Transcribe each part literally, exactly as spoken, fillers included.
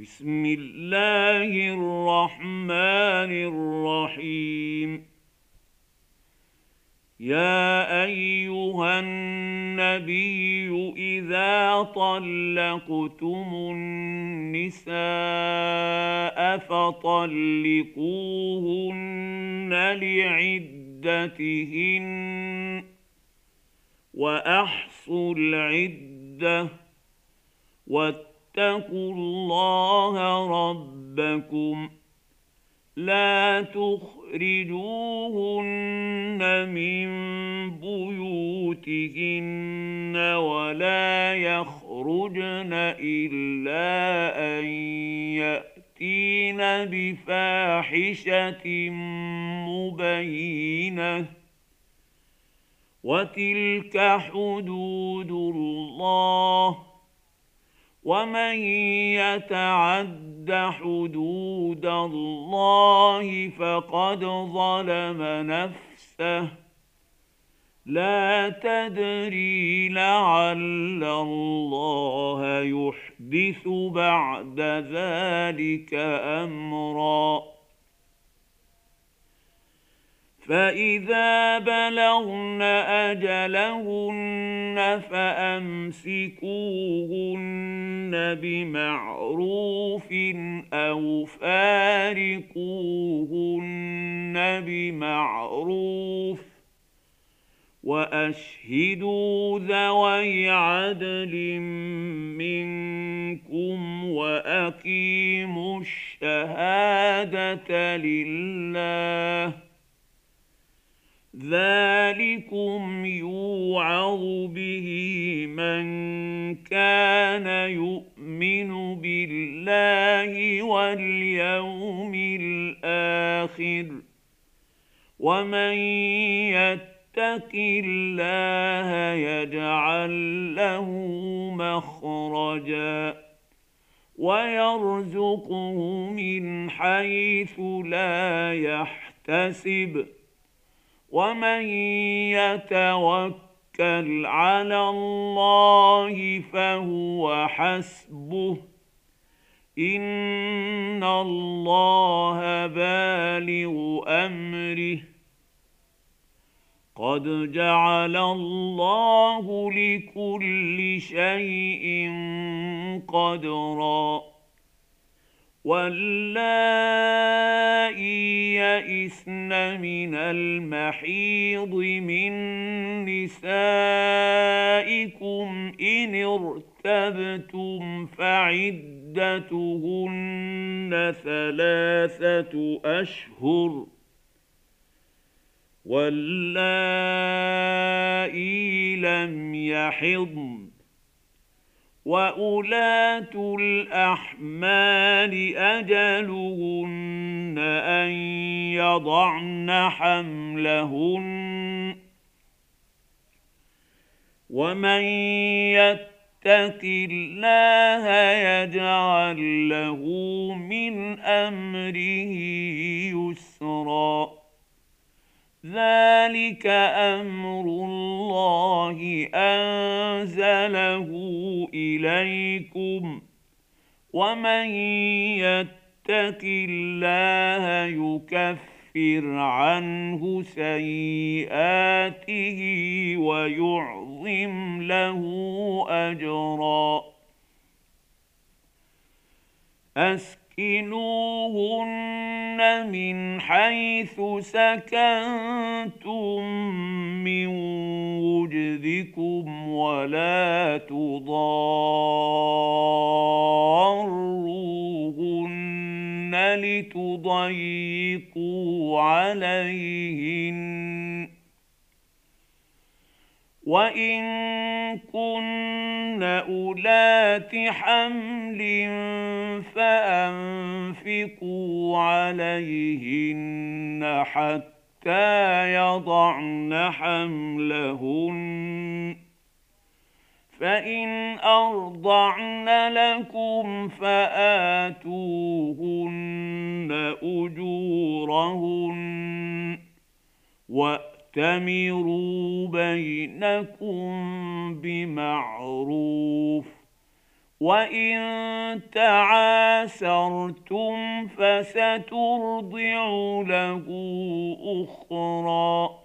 بسم الله الرحمن الرحيم. يا أيها النبي إذا طلقتم النساء فطلقوهن لعدتهن وأحصوا العدة واتقوا الله ربكم لا تخرجوهن من بيوتهن ولا يخرجن إلا أن يأتين بفاحشة مبينة وتلك حدود الله ومن يتعد حدود الله فقد ظلم نفسه لا تدري لعل الله يحدث بعد ذلك أمرا. فإذا بلغن أجلهن فأمسكوهن بمعروف أو فارقوهن بمعروف وأشهدوا ذوي عدل منكم وأقيموا الشهادة لله ذلكم يوعظ به من كان يؤمن بالله واليوم الآخر ومن يتق الله يجعل له مخرجا ويرزقه من حيث لا يحتسب ومن يتوكل على الله فهو حسبه إن الله بالغ أمره قد جعل الله لكل شيء قدرا. واللائي يئسن من المحيض من نسائكم إن ارتبتم فعدتهن ثلاثة أشهر واللائي لم يحضن وأولاة الأحمال أجلهن أن يضعن حملهن ومن يتق الله يجعل له من أمره يسرا ذلك أمر الله أنزله إليكم ومن يتق الله يكفر عنه سيئاته ويعظم له أجرا. أسكنوهن من حيث سكنتم من وجدكم ولا تضاروهن لتضيقوا عليهن وإن كن أولات حمل فأنفقوا عليهن حتى يضعن حملهن فإن أرضعن لكم فآتوهن أجورهن وأتمروا بينكم بمعروف وإن تعاسرتم فسترضع له أخرى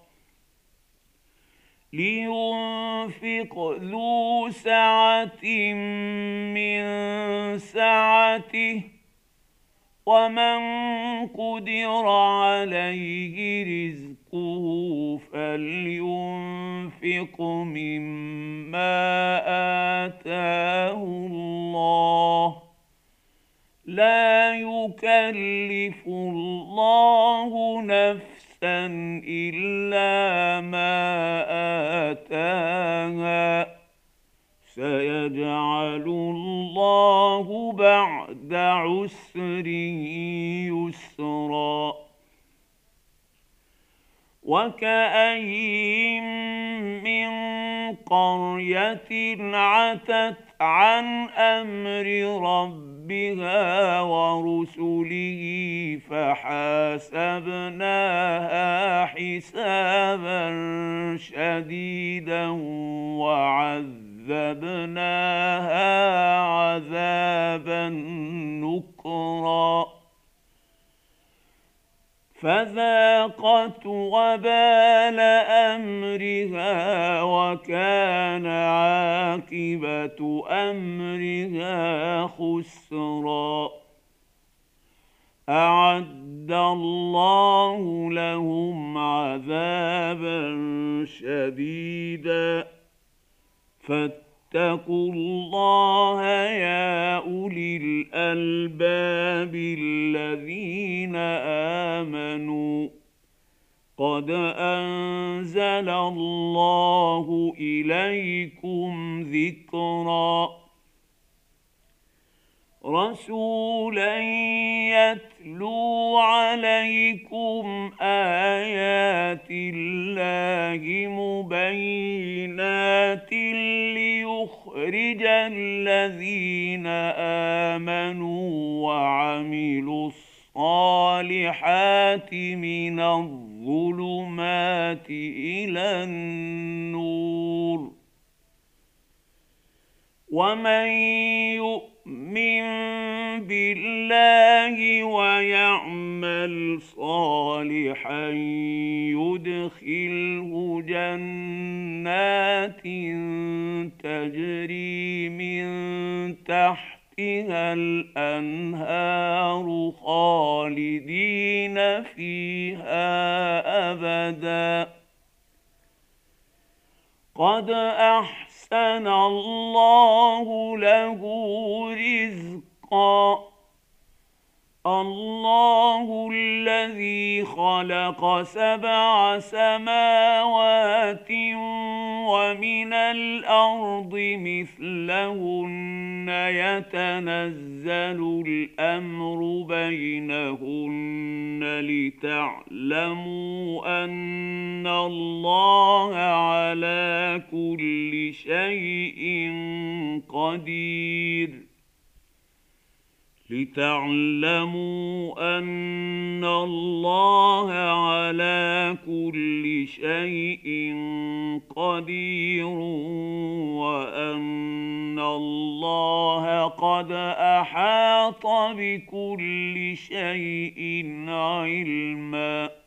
لينفق ذو سعة من سعته ومن قدر عليه رزقه فلينفق مما آتاه الله لا يكلف الله نفسا إلا ما آتاها سيجعل الله بعد عسر يسرا وكأين من قرية عتت عن أمر ربها ورسله فحاسبناها حسابا شديدا وعذبناها عذابا نكرا فذاقت وبال أمرها وكان عاقبة أمرها خسرا أعد الله لهم عذابا شديدا فاتقوا الله يا أولي الألباب الذين آمنوا قد أنزل الله إليكم ذكرا رسولا يتلو عليكم آيات الله مبينات ليخرج الذين آمنوا وعملوا الصالحات من الظلمات إلى النور ومن يؤمن بالله ويعمل صالحا يدخله جنات تجري من تحتها الأنهار خالدين فيها أبدا قد أحسن الله له رزقا الله الذي خلق سبع سماوات ومن الأرض مثلهن يتنزل الأمر بينهن لتعلموا أن الله على كل شيء قدير لتعلموا أن الله على كل شيء قدير وأن الله قد أحاط بكل شيء علما.